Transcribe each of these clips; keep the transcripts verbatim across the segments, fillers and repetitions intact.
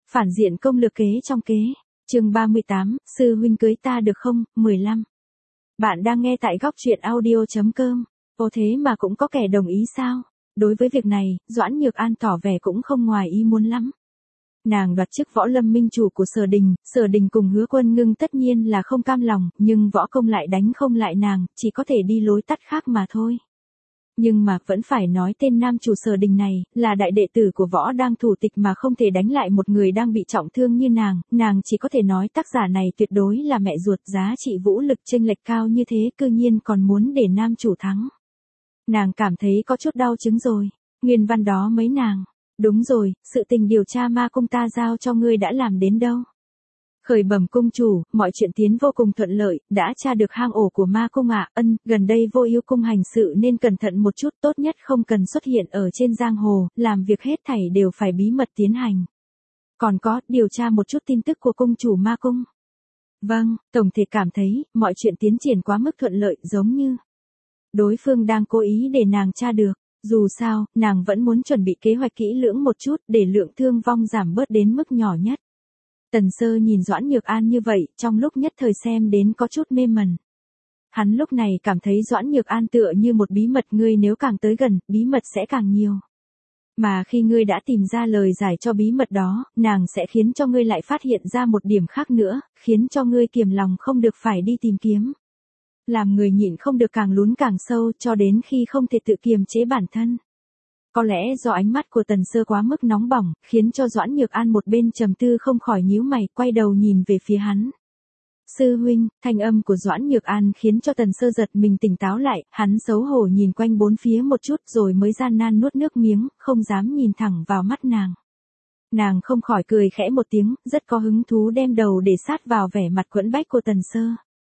Phản diện công lược kế trong kế. Chương ba mươi tám, sư huynh cưới ta được không? mười lăm. Bạn đang nghe tại góc truyện audio chấm com. Ô thế mà cũng có kẻ đồng ý sao? Đối với việc này, Doãn Nhược An tỏ vẻ cũng không ngoài ý muốn lắm. Nàng đoạt chức võ lâm minh chủ của Sở Đình, Sở Đình cùng Hứa Quân Ngưng tất nhiên là không cam lòng, nhưng võ công lại đánh không lại nàng, chỉ có thể đi lối tắt khác mà thôi. Nhưng mà vẫn phải nói tên nam chủ Sở Đình này, là đại đệ tử của võ đang thủ tịch mà không thể đánh lại một người đang bị trọng thương như nàng, nàng chỉ có thể nói tác giả này tuyệt đối là mẹ ruột, giá trị vũ lực chênh lệch cao như thế cư nhiên còn muốn để nam chủ thắng. Nàng cảm thấy có chút đau chứng rồi, nguyên văn đó mấy nàng. Đúng rồi, sự tình điều tra ma cung ta giao cho ngươi đã làm đến đâu? Khởi bẩm cung chủ, mọi chuyện tiến vô cùng thuận lợi, đã tra được hang ổ của ma cung ạ. Ân, gần đây Vô Ưu cung hành sự nên cẩn thận một chút, tốt nhất không cần xuất hiện ở trên giang hồ, làm việc hết thảy đều phải bí mật tiến hành. Còn có, điều tra một chút tin tức của cung chủ ma cung. Vâng, tổng thể cảm thấy, mọi chuyện tiến triển quá mức thuận lợi, giống như đối phương đang cố ý để nàng tra được. Dù sao, nàng vẫn muốn chuẩn bị kế hoạch kỹ lưỡng một chút để lượng thương vong giảm bớt đến mức nhỏ nhất. Tần Sơ nhìn Doãn Nhược An như vậy, trong lúc nhất thời xem đến có chút mê mẩn. Hắn lúc này cảm thấy Doãn Nhược An tựa như một bí mật, ngươi nếu càng tới gần, bí mật sẽ càng nhiều. Mà khi ngươi đã tìm ra lời giải cho bí mật đó, nàng sẽ khiến cho ngươi lại phát hiện ra một điểm khác nữa, khiến cho ngươi kiềm lòng không được phải đi tìm kiếm. Làm người nhịn không được càng lún càng sâu cho đến khi không thể tự kiềm chế bản thân. Có lẽ do ánh mắt của Tần Sơ quá mức nóng bỏng, khiến cho Doãn Nhược An một bên trầm tư không khỏi nhíu mày, quay đầu nhìn về phía hắn. Sư huynh, thanh âm của Doãn Nhược An khiến cho Tần Sơ giật mình tỉnh táo lại, hắn xấu hổ nhìn quanh bốn phía một chút rồi mới gian nan nuốt nước miếng, không dám nhìn thẳng vào mắt nàng. Nàng không khỏi cười khẽ một tiếng, rất có hứng thú đem đầu để sát vào vẻ mặt quẫn bách của Tần Sơ.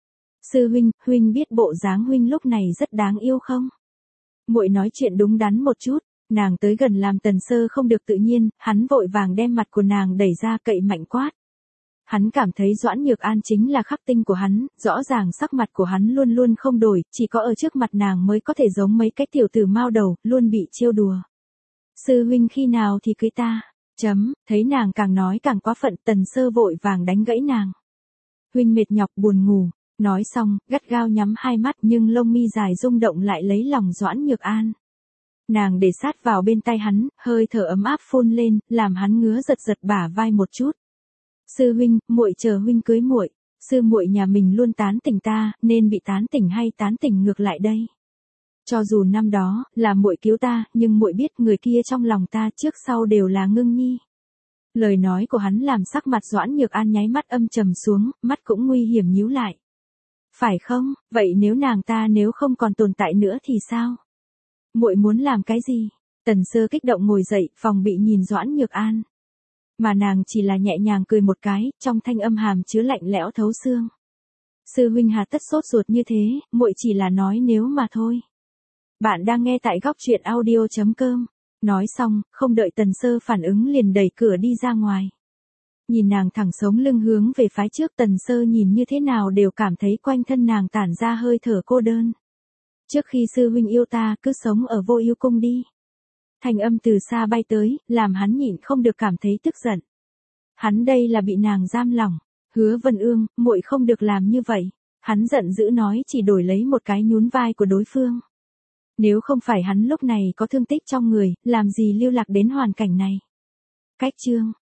Sư huynh, huynh biết bộ dáng huynh lúc này rất đáng yêu không? Muội nói chuyện đúng đắn một chút, nàng tới gần làm Tần Sơ không được tự nhiên, hắn vội vàng đem mặt của nàng đẩy ra cậy mạnh quát. Hắn cảm thấy Doãn Nhược An chính là khắc tinh của hắn, rõ ràng sắc mặt của hắn luôn luôn không đổi, chỉ có ở trước mặt nàng mới có thể giống mấy cái tiểu tử mao đầu, luôn bị trêu đùa. Sư huynh khi nào thì cưới ta? Chấm, thấy nàng càng nói càng quá phận, Tần Sơ vội vàng đánh gãy nàng. Huynh mệt nhọc buồn ngủ. Nói xong, gắt gao nhắm hai mắt nhưng lông mi dài rung động lại lấy lòng Doãn Nhược An. Nàng để sát vào bên tay hắn, hơi thở ấm áp phun lên, làm hắn ngứa giật giật bả vai một chút. Sư huynh, muội chờ huynh cưới muội. Sư muội nhà mình luôn tán tỉnh ta, nên bị tán tỉnh hay tán tỉnh ngược lại đây? Cho dù năm đó là muội cứu ta, nhưng muội biết người kia trong lòng ta trước sau đều là Ngưng Nhi. Lời nói của hắn làm sắc mặt Doãn Nhược An nháy mắt âm trầm xuống, mắt cũng nguy hiểm nhíu lại. Phải không? Vậy nếu nàng ta nếu không còn tồn tại nữa thì sao? Muội muốn làm cái gì? Tần Sơ kích động ngồi dậy, phòng bị nhìn Doãn Nhược An. Mà nàng chỉ là nhẹ nhàng cười một cái, trong thanh âm hàm chứa lạnh lẽo thấu xương. Sư huynh hà tất sốt ruột như thế, muội chỉ là nói nếu mà thôi. Bạn đang nghe tại góc truyện audio chấm com. Nói xong, không đợi Tần Sơ phản ứng liền đẩy cửa đi ra ngoài. Nhìn nàng thẳng sống lưng hướng về phái trước, Tần Sơ nhìn như thế nào đều cảm thấy quanh thân nàng tản ra hơi thở cô đơn. Trước khi sư huynh yêu ta, cứ sống ở Vô Ưu cung đi. Thanh âm từ xa bay tới, làm hắn nhịn không được cảm thấy tức giận. Hắn đây là bị nàng giam lỏng. Hứa Vân Ương, muội không được làm như vậy. Hắn giận dữ nói chỉ đổi lấy một cái nhún vai của đối phương. Nếu không phải hắn lúc này có thương tích trong người, làm gì lưu lạc đến hoàn cảnh này. Cách chương